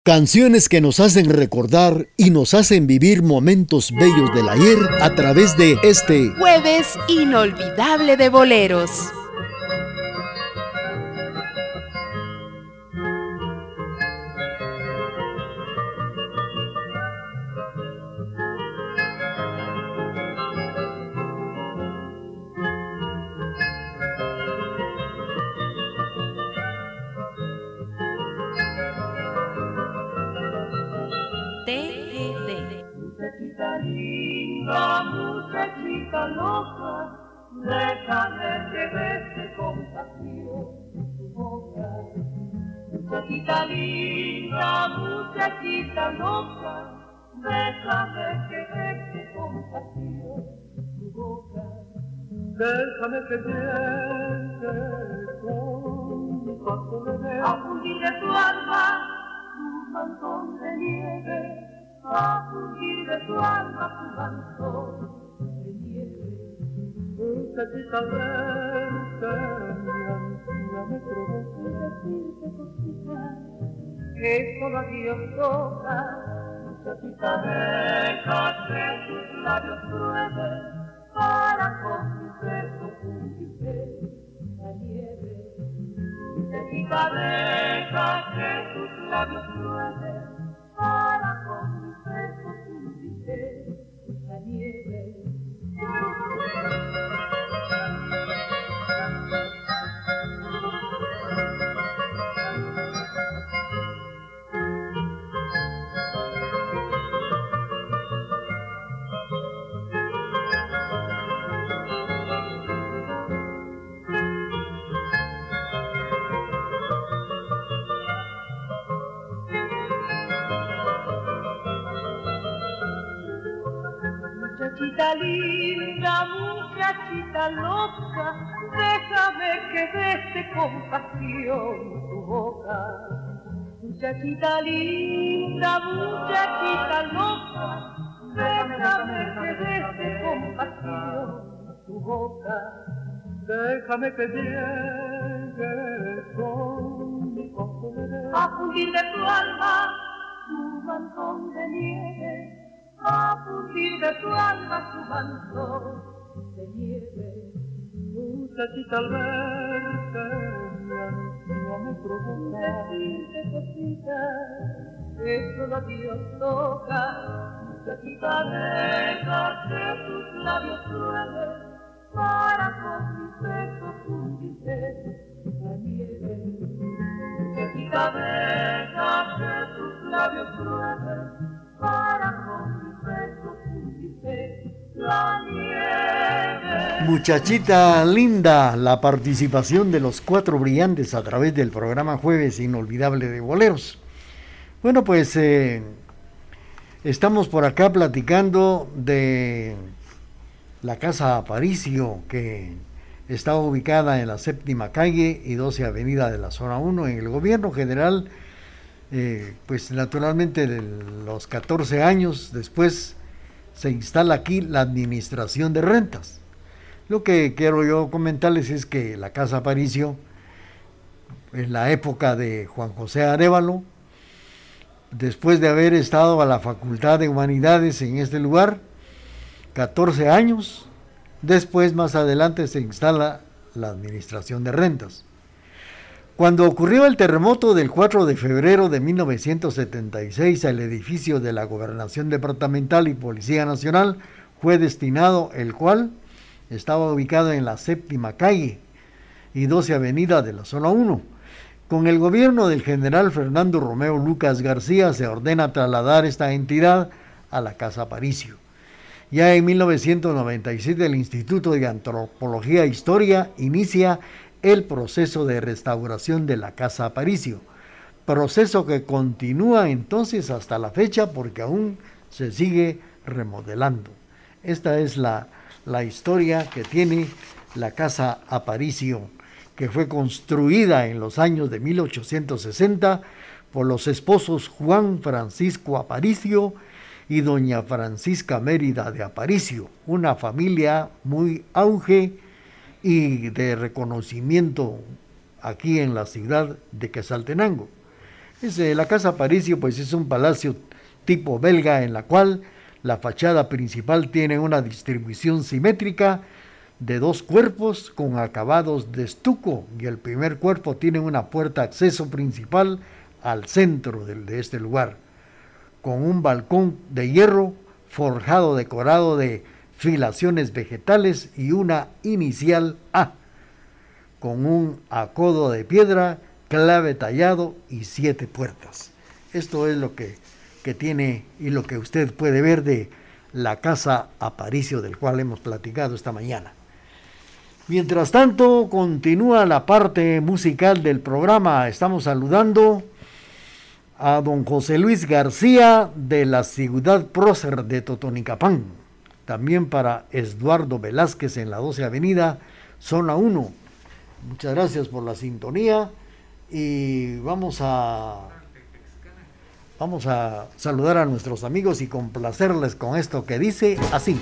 Canciones que nos hacen recordar y nos hacen vivir momentos bellos del ayer a través de este Jueves Inolvidable de Boleros. Muchachita linda, muchachita loca, déjame que bese con pasión tu boca. Muchachita linda, muchachita loca, déjame que bese con pasión tu boca. Déjame que llegue con mi paso de ver a fundir de tu alma tu mantón de nieve. A fundir de tu alma tu manto de nieve. Muchachita al verte mi ansia me provoca decirte cositas que solo a Dios toca. Muchachita deja que tus labios prueben para con tus besos fundirte la nieve. Muchachita deja que tus labios prueben para con la nieve. Muchachita linda, muchachita loca, déjame que bese con pasión tu boca. Muchachita linda, muchachita loca, déjame que bese con pasión tu boca. Déjame que llegue con mi paso de ver a fundir de tu alma tu mantón de nieve. A fundir de tu alma tu manto de nieve. Muchachita al verte mi ansia me provoca decirte cositas que solo a Dios toca. Muchachita deja que tus labios prueben para con mis besos fundirte la nieve. Muchachita deja que tus labios prueben para con la nieve. Muchachita linda, la participación de los Cuatro Brillantes a través del programa Jueves Inolvidable de Boleros. Bueno, pues estamos por acá platicando de la Casa Aparicio, que está ubicada en la 7ª calle y 12 avenida de la zona 1 en el gobierno general. Pues naturalmente de los 14 años después se instala aquí la administración de rentas. Lo que quiero yo comentarles es que la Casa Aparicio, en la época de Juan José Arévalo, después de haber estado a la Facultad de Humanidades en este lugar, 14 años, después más adelante se instala la administración de rentas. Cuando ocurrió el terremoto del 4 de febrero de 1976, el edificio de la Gobernación Departamental y Policía Nacional fue destinado, el cual estaba ubicado en la 7ª calle y 12 avenida de la zona 1. Con el gobierno del general Fernando Romeo Lucas García se ordena trasladar esta entidad a la Casa Aparicio. Ya en 1997 el Instituto de Antropología e Historia inicia el proceso de restauración de la Casa Aparicio, proceso que continúa entonces hasta la fecha porque aún se sigue remodelando. Esta es la historia que tiene la Casa Aparicio, que fue construida en los años de 1860 por los esposos Juan Francisco Aparicio y doña Francisca Mérida de Aparicio, una familia muy auge y de reconocimiento aquí en la ciudad de Quetzaltenango. La Casa Aparicio pues es un palacio tipo belga en la cual la fachada principal tiene una distribución simétrica de 2 cuerpos con acabados de estuco, y el primer cuerpo tiene una puerta de acceso principal al centro de este lugar, con un balcón de hierro forjado decorado de filaciones vegetales y una inicial A, con un acodo de piedra, clave tallado y 7 puertas. Esto es lo que tiene y lo que usted puede ver de la Casa Aparicio, del cual hemos platicado esta mañana. Mientras tanto, continúa la parte musical del programa. Estamos saludando a don José Luis García de la Ciudad Prócer de Totonicapán. También para Eduardo Velázquez en la 12 Avenida, Zona 1. Muchas gracias por la sintonía y vamos a saludar a nuestros amigos y complacerles con esto que dice así.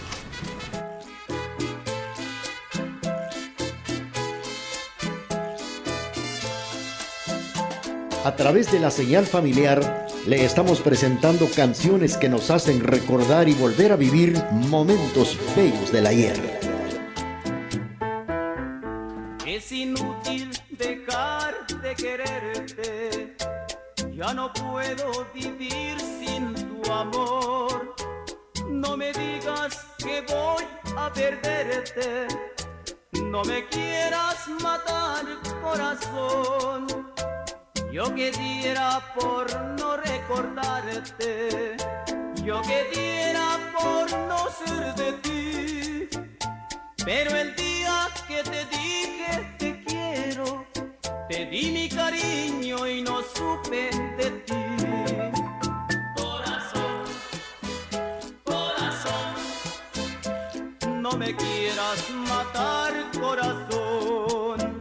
A través de la señal familiar le estamos presentando canciones que nos hacen recordar y volver a vivir momentos bellos del ayer. Es inútil dejar de quererte, ya no puedo vivir sin tu amor. No me digas que voy a perderte, no me quieras matar, corazón. Yo que diera por no recordarte, yo que diera por no ser de ti. Pero el día que te dije te quiero, te di mi cariño y no supe de ti. Corazón, corazón, no me quieras matar, corazón.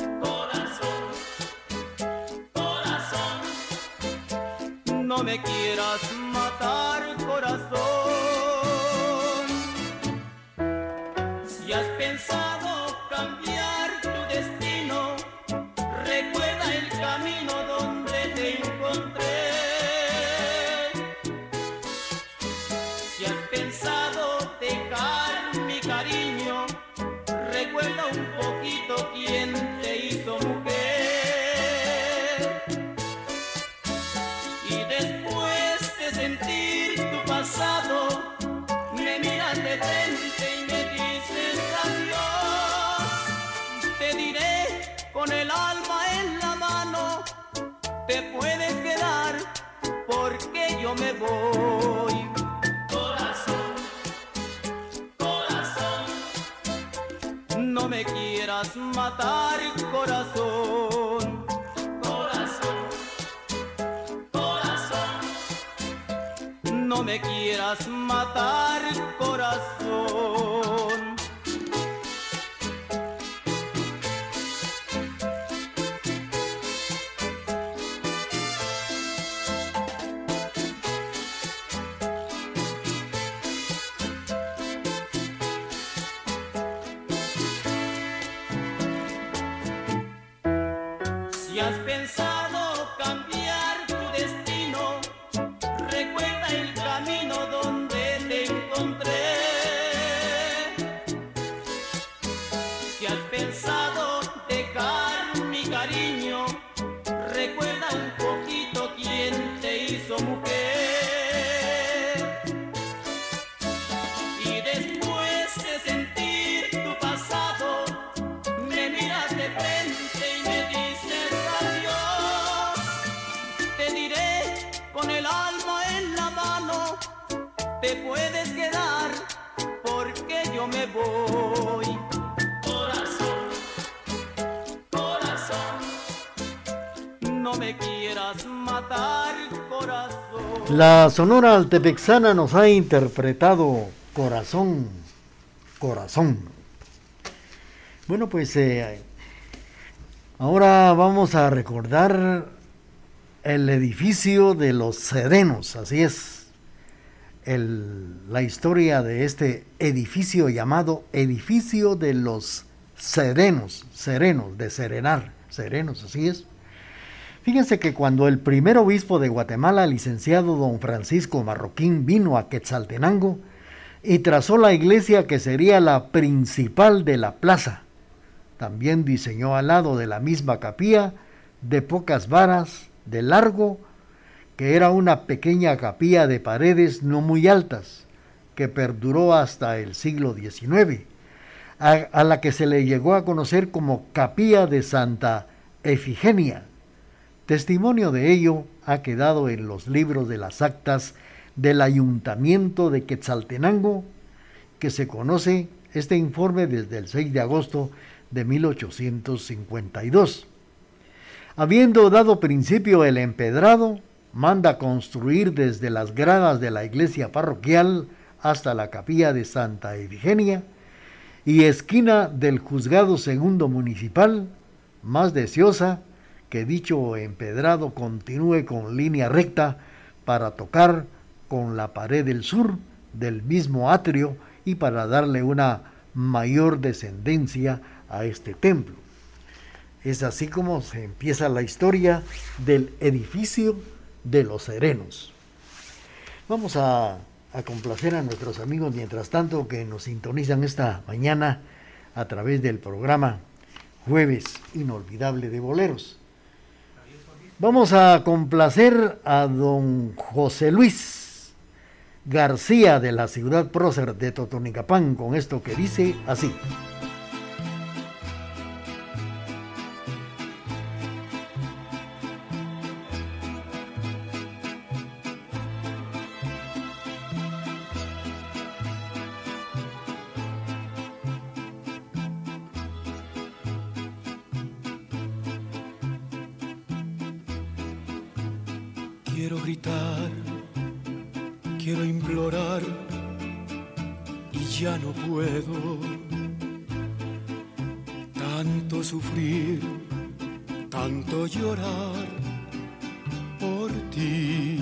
No me quieras matar, corazón. Si has pensado cambiar tu destino, recuerda el camino donde te encontré. Si has pensado dejar mi cariño, recuerda un poquito quién te hizo mujer. Sentir tu pasado, me miras de frente y me dices adiós. Te diré con el alma en la mano, te puedes quedar porque yo me voy. Corazón, corazón, no me quieras matar, corazón. No me quieras matar, corazón. Si has pensado cambiar tu destino, recuerda el camino donde te encontré. Si has pensado dejar mi cariño, recuerda un poquito quién te hizo mujer. Y después de sentir tu pasado, me miras de frente y me dices adiós. Te diré con el alma en la mano, te puedes quedar porque yo me voy. Corazón, corazón, no me quieras matar, corazón. La Sonora Altepexana nos ha interpretado Corazón, Corazón. Bueno, pues ahora vamos a recordar el edificio de los Serenos, así es. La historia de este edificio llamado Edificio de los Serenos, de serenar, serenos, así es. Fíjense que cuando el primer obispo de Guatemala, licenciado don Francisco Marroquín, vino a Quetzaltenango y trazó la iglesia que sería la principal de la plaza, también diseñó al lado de la misma capilla de pocas varas de largo, que era una pequeña capilla de paredes no muy altas, que perduró hasta el siglo XIX, a la que se le llegó a conocer como Capilla de Santa Efigenia. Testimonio de ello ha quedado en los libros de las actas del Ayuntamiento de Quetzaltenango, que se conoce este informe desde el 6 de agosto de 1852. Habiendo dado principio el empedrado, manda construir desde las gradas de la iglesia parroquial hasta la capilla de Santa Efigenia y esquina del juzgado segundo municipal, más deseosa que dicho empedrado continúe con línea recta para tocar con la pared del sur del mismo atrio y para darle una mayor descendencia a este templo. Es así como se empieza la historia del edificio de los serenos. Vamos a complacer a nuestros amigos mientras tanto que nos sintonizan esta mañana a través del programa Jueves Inolvidable de Boleros. Vamos a complacer a don José Luis García de la ciudad prócer de Totonicapán con esto que dice así. Quiero gritar, quiero implorar y ya no puedo. Tanto sufrir, tanto llorar por ti.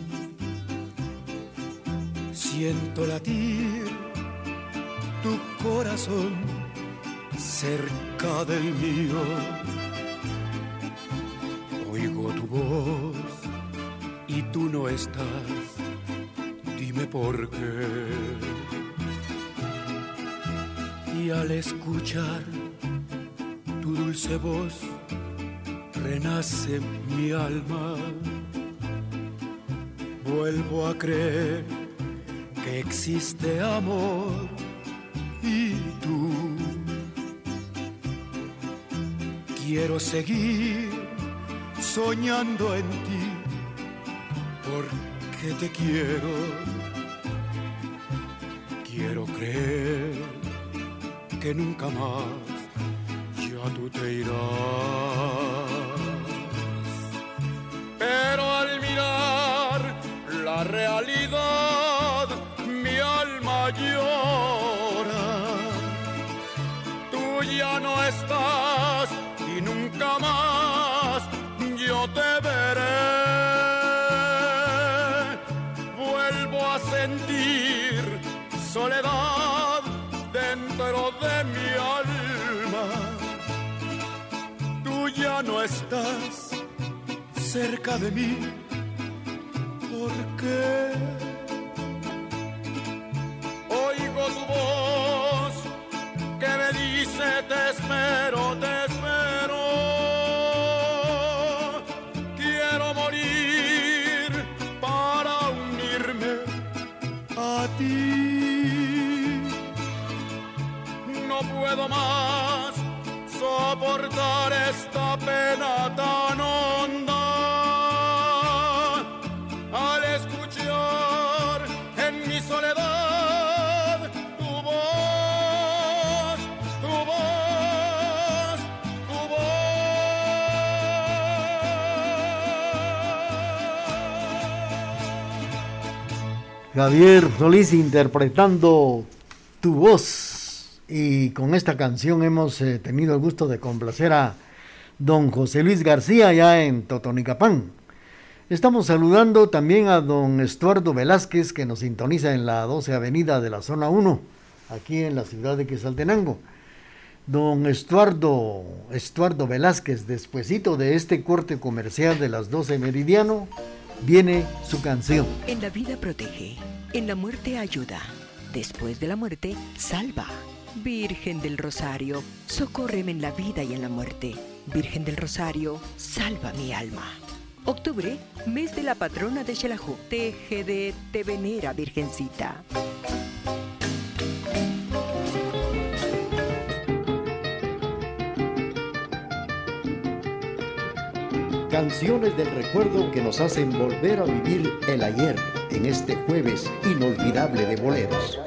Siento latir tu corazón cerca del mío. Oigo tu voz y tú no estás, dime por qué. Y al escuchar tu dulce voz, renace mi alma. Vuelvo a creer que existe amor y tú. Quiero seguir soñando en ti, porque te quiero. Quiero creer que nunca más ya tú te irás. Pero al mirar la realidad, mi alma llora. Tú ya no estás y nunca más yo te veré. Sentir soledad dentro de mi alma. Tú ya no estás cerca de mí. ¿Por qué? Oigo tu voz que me dice te espero, te espero. Quiero morir para unirme a ti. No puedo más soportar esta pena tan honda. Al escuchar en mi soledad tu voz, tu voz, tu voz. Javier Solís interpretando Tu Voz. Y con esta canción hemos tenido el gusto de complacer a don José Luis García ya en Totonicapán. Estamos saludando también a don Estuardo Velázquez, que nos sintoniza en la 12 Avenida de la Zona 1, aquí en la ciudad de Quetzaltenango. Don Estuardo Velázquez, despuesito de este corte comercial de las 12 meridiano, viene su canción. En la vida protege, en la muerte ayuda, después de la muerte salva. Virgen del Rosario, socórreme en la vida y en la muerte. Virgen del Rosario, salva mi alma. Octubre, mes de la patrona de Xelajú. TGD te venera, Virgencita. Canciones del recuerdo que nos hacen volver a vivir el ayer en este jueves inolvidable de boleros.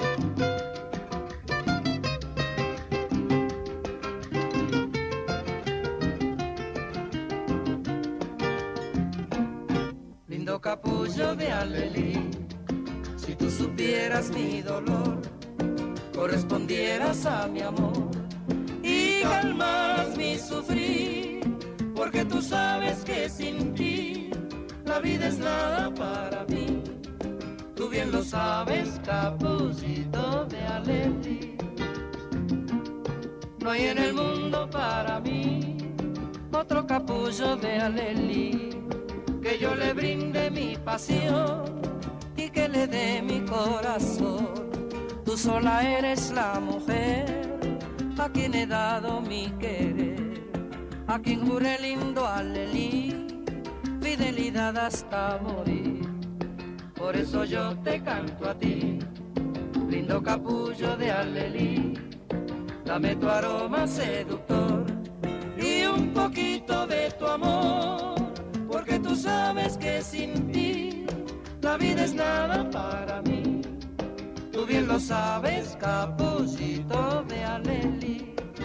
Lindo capullo de alelí, si tú supieras mi dolor, correspondieras a mi amor y calmaras mi sufrir. Porque tú sabes que sin ti la vida es nada para mí. Tú bien lo sabes, capullito de alelí. No hay en el mundo para mí otro capullo de alelí, que yo le brinde mi pasión y que le dé mi corazón. Tú sola eres la mujer a quien he dado mi querer, a quien juré lindo alelí, fidelidad hasta morir. Por eso yo te canto a ti, lindo capullo de alelí. Dame tu aroma seductor y un poquito de tu amor, porque tú sabes que sin ti la vida es nada para mí. Tú bien lo sabes, capullito de alelí.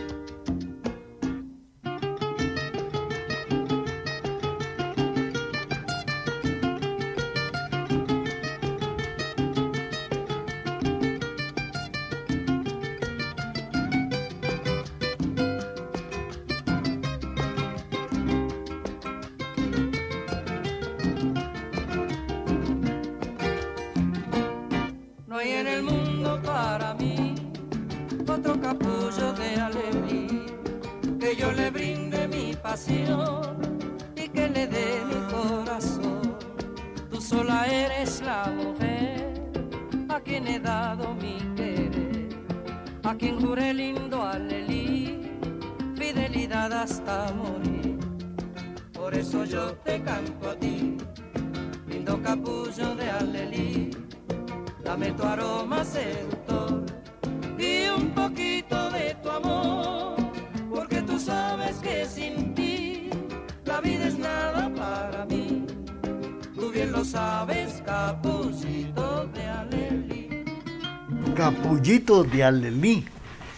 Capullo de alelí, que yo le brinde mi pasión y que le dé mi corazón. Tú sola eres la mujer a quien he dado mi querer, a quien juré lindo alelí, fidelidad hasta morir. Por eso yo te canto a ti, lindo capullo de alelí. Dame tu aroma seductor y un poquito de tu amor, porque tú sabes que sin ti la vida es nada para mí. Tú bien lo sabes, capullito de alelí. Capullito de alelí.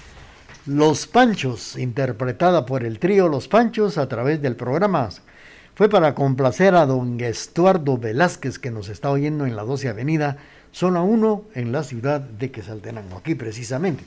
Los Panchos, interpretada por el trío Los Panchos a través del programa. Fue para complacer a don Estuardo Velázquez, que nos está oyendo en la 12 Avenida, zona 1, en la ciudad de Quetzaltenango, aquí precisamente.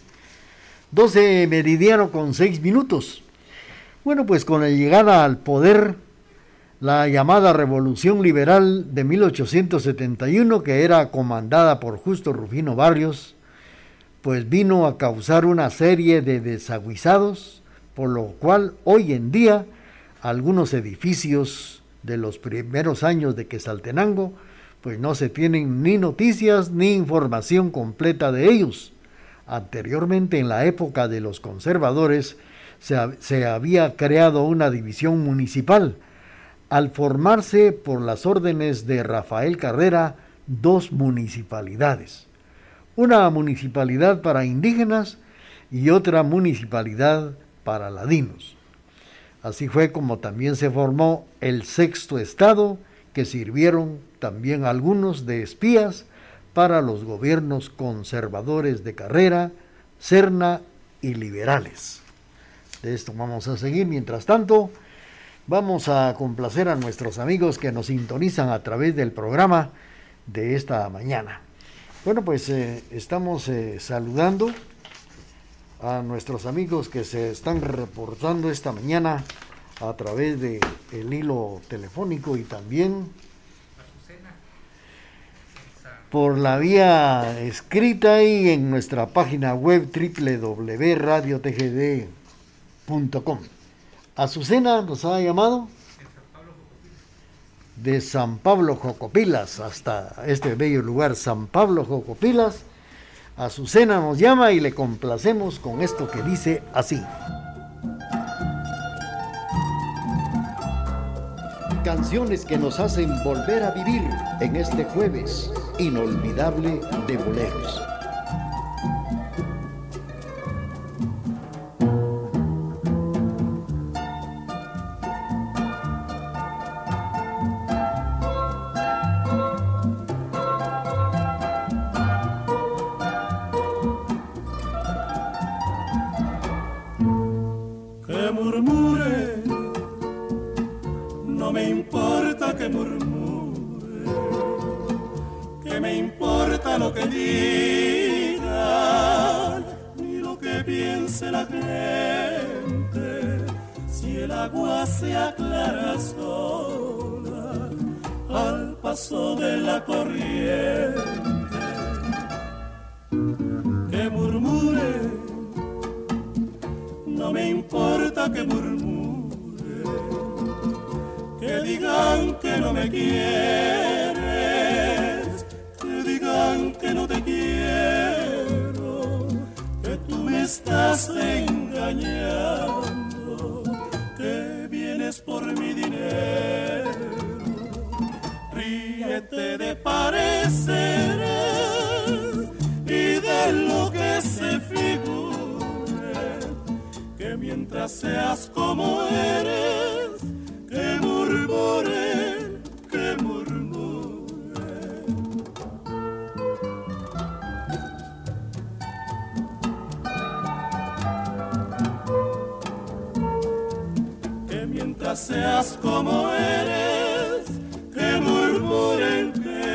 12 meridiano con 6 minutos. Bueno, pues con la llegada al poder, la llamada Revolución Liberal de 1871, que era comandada por Justo Rufino Barrios, pues vino a causar una serie de desaguisados, por lo cual hoy en día algunos edificios de los primeros años de Quetzaltenango pues no se tienen ni noticias ni información completa de ellos. Anteriormente, en la época de los conservadores, se había creado una división municipal, al formarse por las órdenes de Rafael Carrera 2 municipalidades. Una municipalidad para indígenas y otra municipalidad para ladinos. Así fue como también se formó el 6º estado, que sirvieron también algunos de espías para los gobiernos conservadores de Carrera, Serna y liberales. De esto vamos a seguir. Mientras tanto, vamos a complacer a nuestros amigos que nos sintonizan a través del programa de esta mañana. Bueno, pues estamos saludando a nuestros amigos que se están reportando esta mañana a través del hilo telefónico y también por la vía escrita y en nuestra página web www.radiotgd.com. Azucena nos ha llamado de San Pablo Jocopilas hasta este bello lugar, San Pablo Jocopilas. Azucena nos llama y le complacemos con esto que dice así. Canciones que nos hacen volver a vivir en este jueves inolvidable de boleros. Que murmure, no me importa que murmure, que me importa lo que digan, ni lo que piense la gente, si el agua se aclara sola al paso de la corriente. Que murmure, no me importa que murmure, que digan que no me quieres, que digan que no te quiero, que tú me estás engañando, que vienes por mi dinero. Ríete de pareceres y de lo que se figure, que mientras seas como eres, que murmuren, que murmuren. Que mientras seas como eres, que murmuren, que murmuren.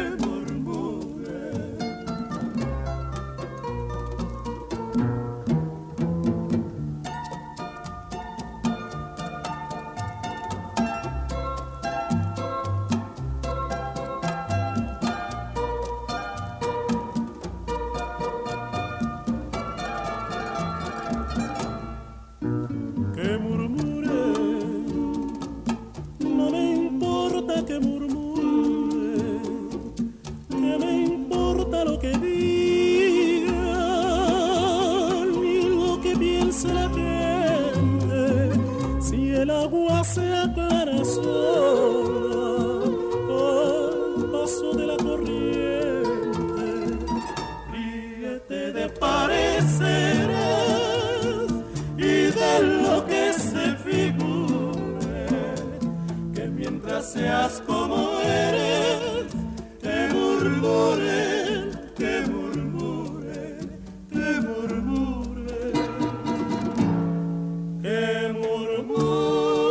Se aclara sola al paso de la corriente. Ríete de pareceres y de lo que se figure, que mientras seas como eres, que murmuren, que murmuren, que murmuren, que murmuren.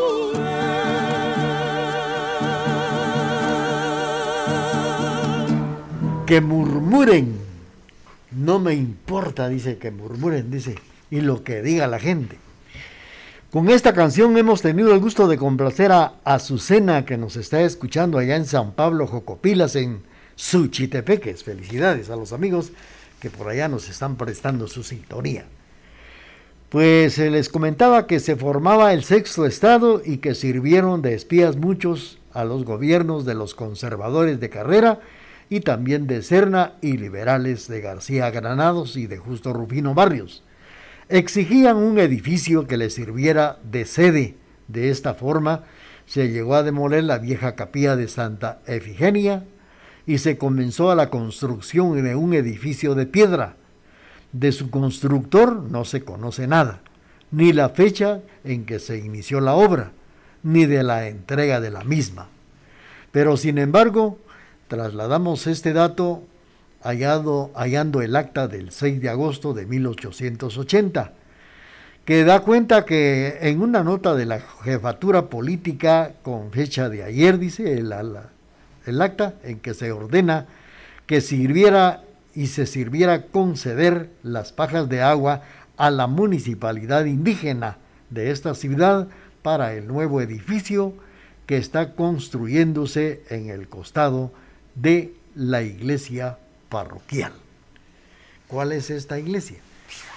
Que murmuren, no me importa, dice, que murmuren, dice, y lo que diga la gente. Con esta canción hemos tenido el gusto de complacer a Azucena, que nos está escuchando allá en San Pablo Jocopilas, en Suchitepeques. Felicidades a los amigos que por allá nos están prestando su sintonía. Pues se les comentaba que se formaba el sexto estado y que sirvieron de espías muchos a los gobiernos de los conservadores de Carrera y también de Serna y liberales de García Granados y de Justo Rufino Barrios. Exigían un edificio que les sirviera de sede. De esta forma se llegó a demoler la vieja capilla de Santa Efigenia y se comenzó a la construcción de un edificio de piedra. De su constructor no se conoce nada, ni la fecha en que se inició la obra, ni de la entrega de la misma. Pero sin embargo, trasladamos este dato hallando el acta del 6 de agosto de 1880, que da cuenta que en una nota de la jefatura política con fecha de ayer, dice el acta, en que se ordena que se sirviera conceder las pajas de agua a la municipalidad indígena de esta ciudad para el nuevo edificio que está construyéndose en el costado de la iglesia parroquial. ¿Cuál es esta iglesia?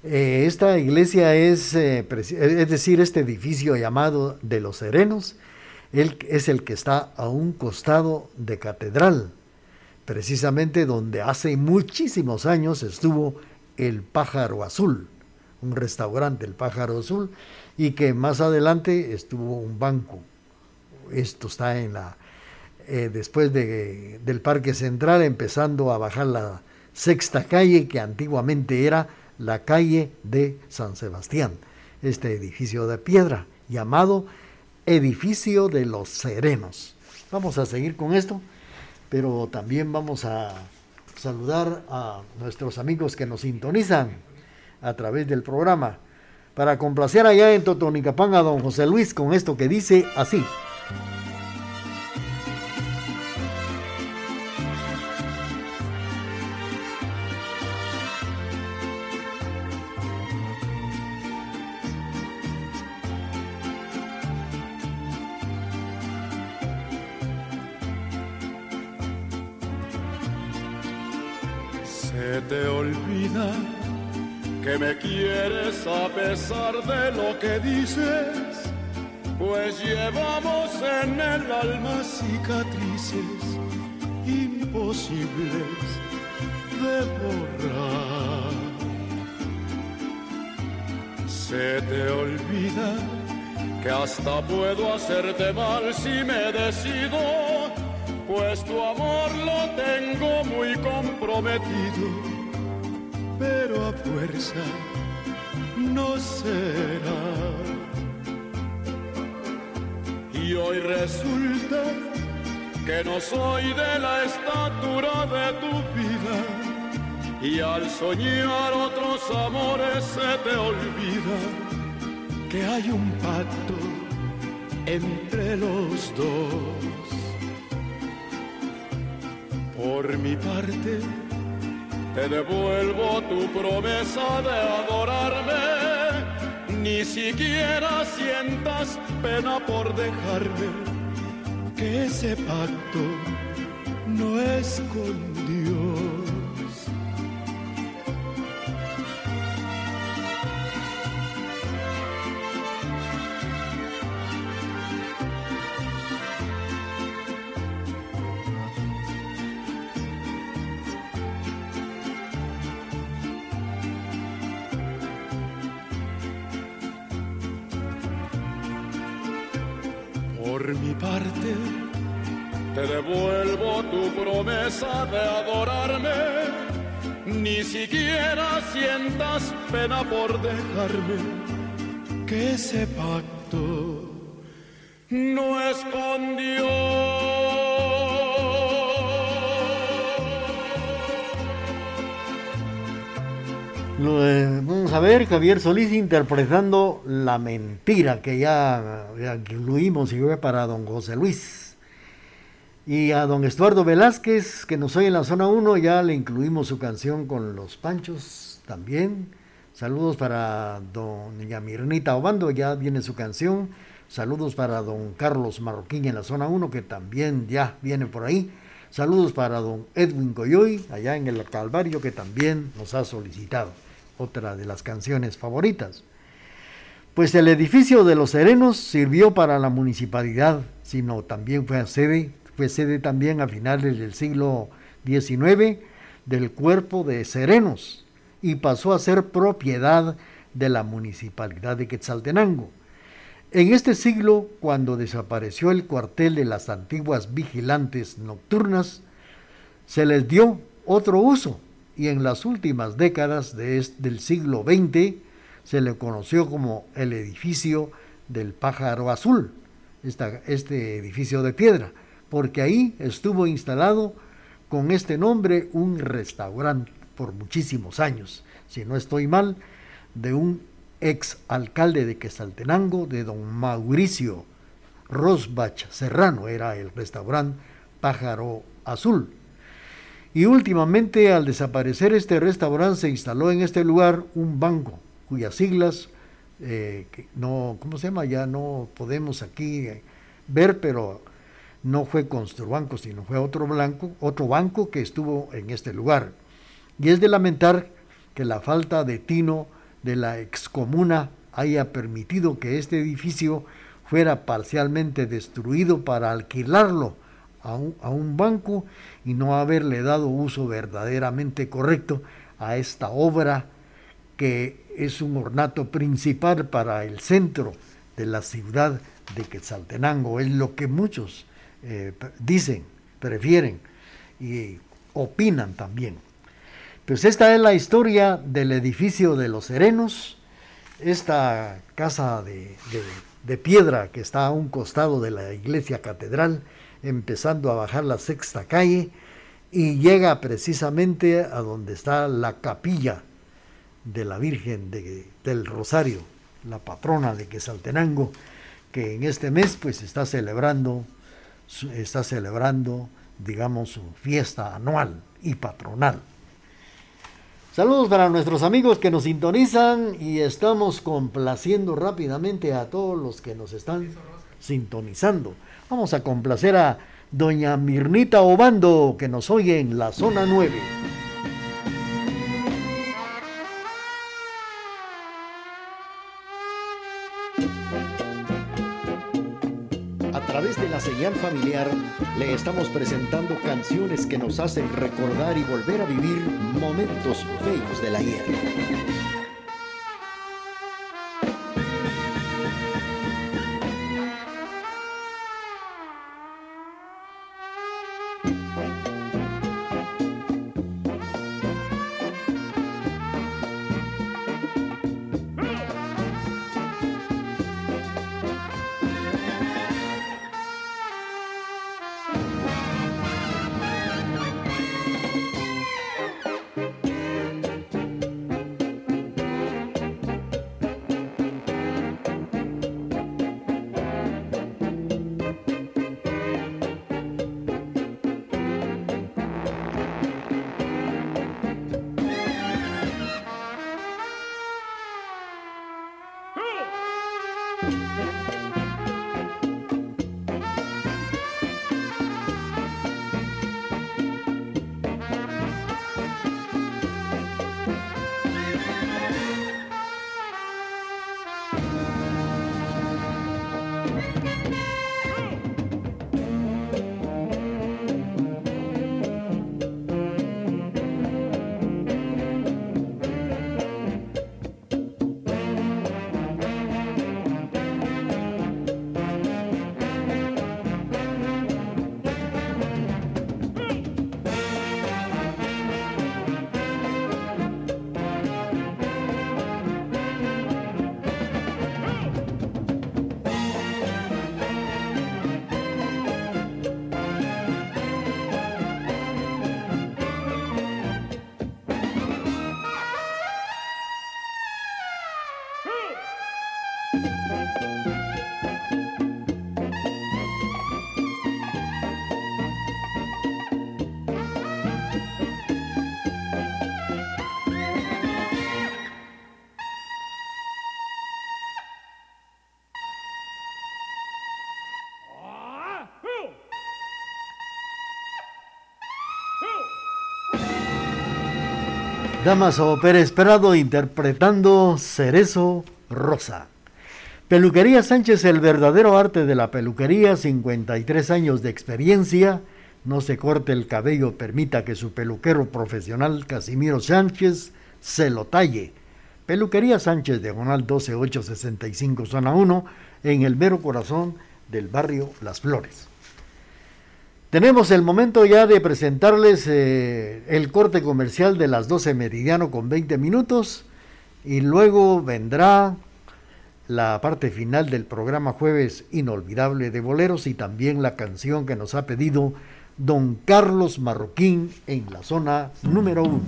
Esta iglesia es decir, este edificio llamado de los Serenos, es el que está a un costado de Catedral, precisamente donde hace muchísimos años estuvo el Pájaro Azul, un restaurante, el Pájaro Azul, y que más adelante estuvo un banco. Esto está en después del Parque Central, empezando a bajar la sexta calle, que antiguamente era la calle de San Sebastián. Este edificio de piedra, llamado Edificio de los Serenos. Vamos a seguir con esto, pero también vamos a saludar a nuestros amigos que nos sintonizan a través del programa, para complacer allá en Totonicapán a don José Luis con esto que dice así. Se te olvida que me quieres a pesar de lo que dices, pues llevamos en el alma cicatrices imposibles de borrar. Se te olvida que hasta puedo hacerte mal si me decido, pues tu amor lo tengo muy comprometido, pero a fuerza no será. Y hoy resulta que no soy de la estatura de tu vida, y al soñar otros amores se te olvida que hay un pacto entre los dos. Por mi parte, te devuelvo tu promesa de adorarme, ni siquiera sientas pena por dejarme, que ese pacto no es con Dios. Por mi parte, te devuelvo tu promesa de adorarme, ni siquiera sientas pena por dejarme, que ese pacto no es con Dios. Vamos a ver, Javier Solís interpretando La Mentira, que ya incluimos y fue para don José Luis. Y a don Estuardo Velázquez, que nos oye en la zona 1, ya le incluimos su canción con los Panchos también. Saludos para doña Mirnita Obando, ya viene su canción. Saludos para don Carlos Marroquín en la zona 1, que también ya viene por ahí. Saludos para don Edwin Coyoy, allá en el Calvario, que también nos ha solicitado otra de las canciones favoritas. Pues el edificio de los Serenos sirvió para la municipalidad, sino también fue sede también a finales del siglo XIX del cuerpo de Serenos y pasó a ser propiedad de la municipalidad de Quetzaltenango. En este siglo, cuando desapareció el cuartel de las antiguas vigilantes nocturnas, se les dio otro uso y en las últimas décadas del siglo XX se le conoció como el edificio del Pájaro Azul, este edificio de piedra, porque ahí estuvo instalado con este nombre un restaurante por muchísimos años, si no estoy mal, de un ex alcalde de Quetzaltenango, de don Mauricio Rosbach Serrano, era el restaurante Pájaro Azul. Y últimamente, al desaparecer este restaurante, se instaló en este lugar un banco, cuyas siglas, ¿cómo se llama? Ya no podemos aquí ver, pero no fue Construbanco, sino fue otro banco que estuvo en este lugar. Y es de lamentar que la falta de tino de la excomuna haya permitido que este edificio fuera parcialmente destruido para alquilarlo a un banco y no haberle dado uso verdaderamente correcto a esta obra, que es un ornato principal para el centro de la ciudad de Quetzaltenango. Es lo que muchos dicen, prefieren y opinan también. Pues esta es la historia del edificio de los Serenos, esta casa de piedra que está a un costado de la iglesia catedral, empezando a bajar la Sexta Calle, y llega precisamente a donde está la capilla de la Virgen del Rosario, la patrona de Quetzaltenango, que en este mes pues está celebrando, digamos, su fiesta anual y patronal. Saludos para nuestros amigos que nos sintonizan, y estamos complaciendo rápidamente a todos los que nos están sintonizando. Vamos a complacer a doña Mirnita Obando, que nos oye en la zona 9. A través de la señal familiar le estamos presentando canciones que nos hacen recordar y volver a vivir momentos bellos del ayer. Damaso Pérez Prado interpretando Cerezo Rosa. Peluquería Sánchez, el verdadero arte de la peluquería, 53 años de experiencia. No se corte el cabello, permita que su peluquero profesional Casimiro Sánchez se lo talle. Peluquería Sánchez, diagonal 12865, zona 1, en el mero corazón del barrio Las Flores. Tenemos el momento ya de presentarles el corte comercial de las 12 meridiano con 20 minutos, y luego vendrá la parte final del programa Jueves Inolvidable de Boleros, y también la canción que nos ha pedido don Carlos Marroquín en la zona número 1.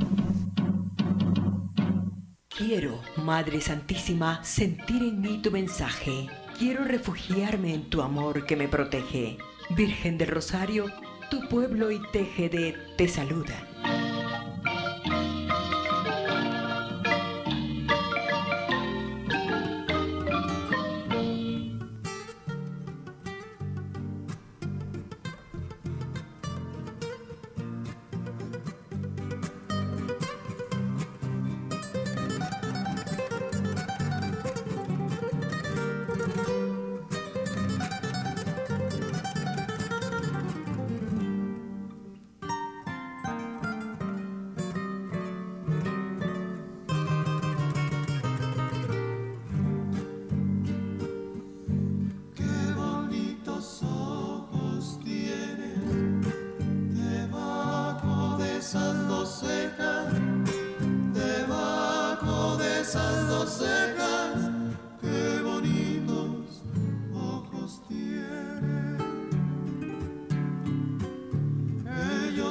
Quiero, Madre Santísima, sentir en mí tu mensaje. Quiero refugiarme en tu amor que me protege. Virgen del Rosario, tu pueblo y TGD te saludan.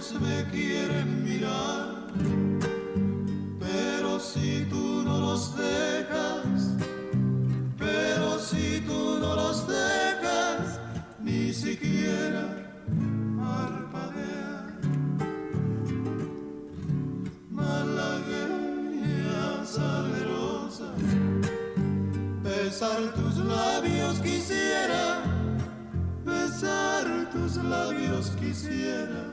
lejos me quieren mirar, pero si tú no los dejas, pero si tú no los dejas, ni siquiera parpadear. Malagueña salerosa, besar tus labios quisiera, besar tus labios quisiera.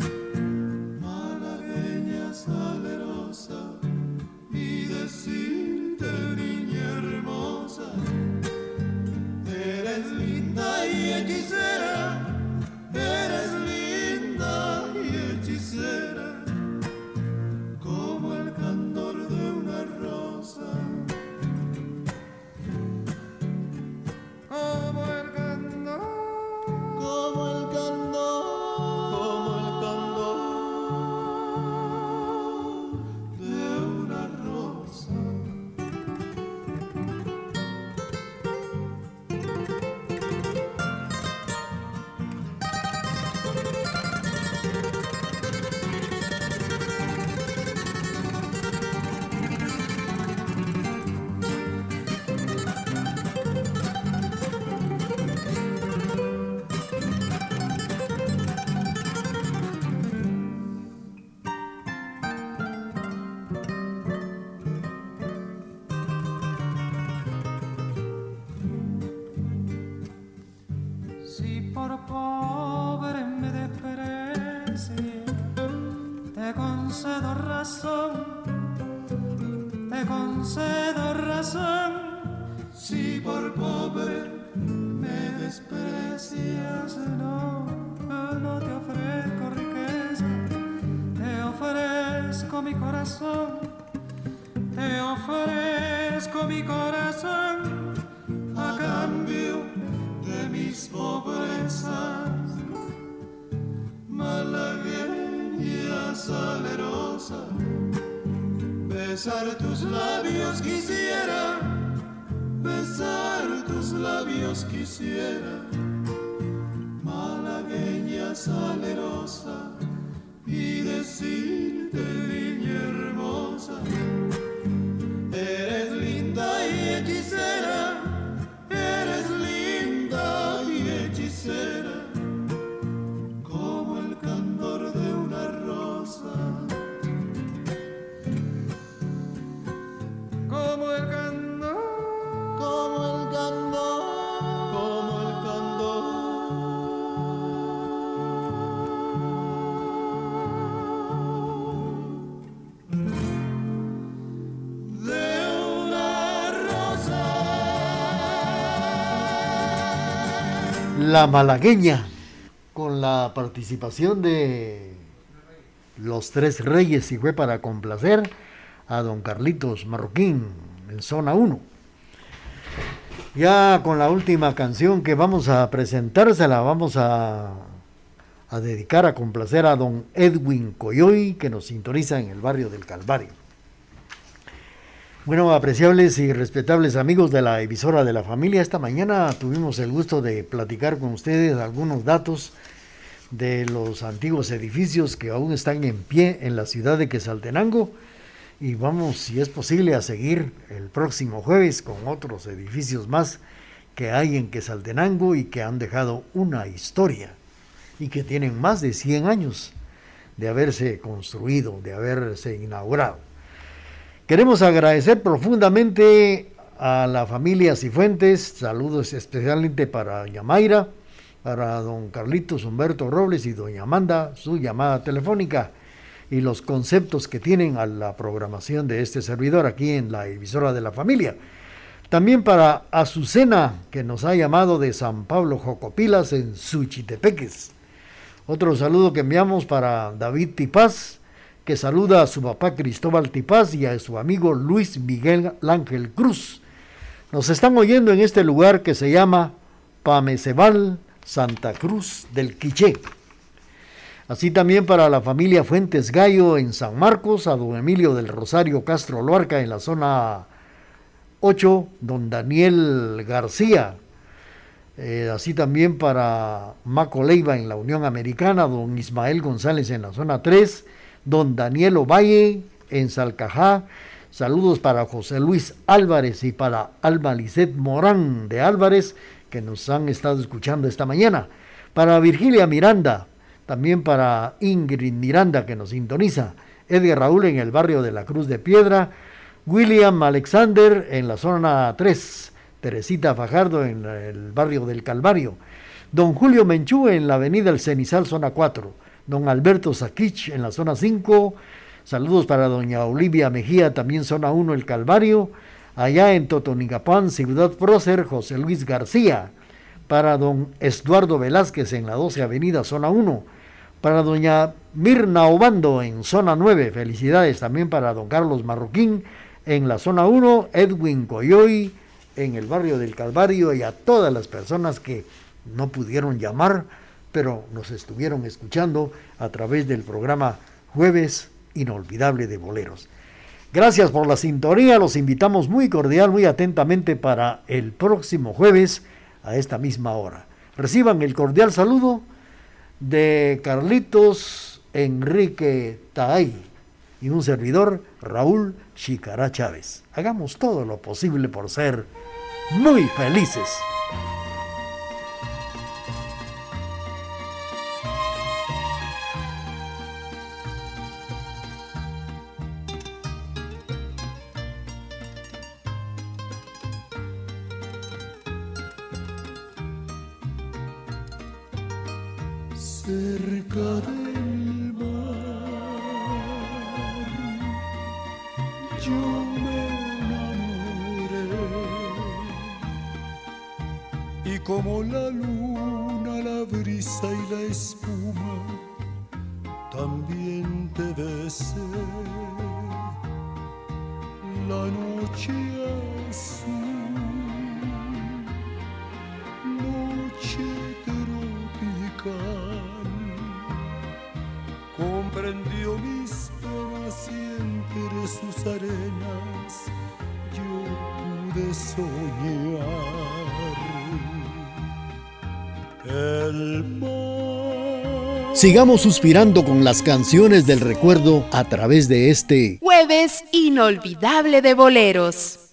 Malagueña salerosa, y decirte, niña hermosa, eres linda y hechicera, eres linda y hechicera, como el candor de una rosa, como el candor, como el candor, como el candor de una rosa. Si por pobre me desprecias, te concedo razón. Si por pobre me desprecias, no te ofrezco riqueza, te ofrezco mi corazón, te ofrezco mi corazón a cambio de mis pobrezas. Malagueña salerosa, besar tus labios quisiera, besar tus labios quisiera. Malagueña salerosa, y decirte, niña hermosa, eres linda y hechicera, eres linda y hechicera, como el candor de una rosa, como el candor, como el candor, como el candor de una rosa. La Malagueña, con la participación de los Tres Reyes, y fue para complacer a don Carlitos Marroquín en Zona 1. Ya con la última canción que vamos a presentar, se la vamos a dedicar a complacer a don Edwin Coyoy, que nos sintoniza en el barrio del Calvario. Bueno, apreciables y respetables amigos de la emisora de la familia, esta mañana tuvimos el gusto de platicar con ustedes algunos datos de los antiguos edificios que aún están en pie en la ciudad de Quetzaltenango, y vamos, si es posible, a seguir el próximo jueves con otros edificios más que hay en Quetzaltenango y que han dejado una historia y que tienen más de 100 años de haberse construido, de haberse inaugurado. Queremos agradecer profundamente a la familia Cifuentes, saludos especialmente para doña Mayra, para don Carlitos Humberto Robles y doña Amanda, su llamada telefónica y los conceptos que tienen a la programación de este servidor aquí en la emisora de la familia. También para Azucena, que nos ha llamado de San Pablo Jocopilas en Suchitepeques. Otro saludo que enviamos para David Tipaz, que saluda a su papá Cristóbal Tipaz y a su amigo Luis Miguel Ángel Cruz. Nos están oyendo en este lugar que se llama Pamecebal, Santa Cruz del Quiché. Así también para la familia Fuentes Gallo en San Marcos, a don Emilio del Rosario Castro Loarca en la zona 8, don Daniel García Así también para Maco Leiva en la Unión Americana, don Ismael González en la zona 3, don Daniel Ovalle en Salcajá. Saludos para José Luis Álvarez y para Alma Lisset Morán de Álvarez, que nos han estado escuchando esta mañana. Para Virgilia Miranda, también para Ingrid Miranda, que nos sintoniza. Edgar Raúl en el barrio de la Cruz de Piedra. William Alexander en la zona 3. Teresita Fajardo en el barrio del Calvario. Don Julio Menchú en la avenida El Cenizal, zona 4. Don Alberto Saquich en la zona 5. Saludos para doña Olivia Mejía, también zona 1 El Calvario. Allá en Totonicapán, Ciudad Prócer, José Luis García. Para don Estuardo Velázquez en la 12 avenida, zona 1. Para doña Mirna Obando en zona 9. Felicidades también para don Carlos Marroquín en la zona 1. Edwin Coyoy en el barrio del Calvario, y a todas las personas que no pudieron llamar, pero nos estuvieron escuchando a través del programa Jueves Inolvidable de Boleros. Gracias por la sintonía, los invitamos muy cordial, muy atentamente para el próximo jueves a esta misma hora. Reciban el cordial saludo de Carlitos Enrique Taay y un servidor, Raúl Chicará Chávez. Hagamos todo lo posible por ser muy felices. Cerca del mar yo me enamoré, y como la luna, la brisa y la espuma, también te besé. La noche azul, noche tropical, comprendió mis penas y entre sus arenas yo pude soñar. El mar. Sigamos suspirando con las canciones del recuerdo a través de este Jueves Inolvidable de Boleros.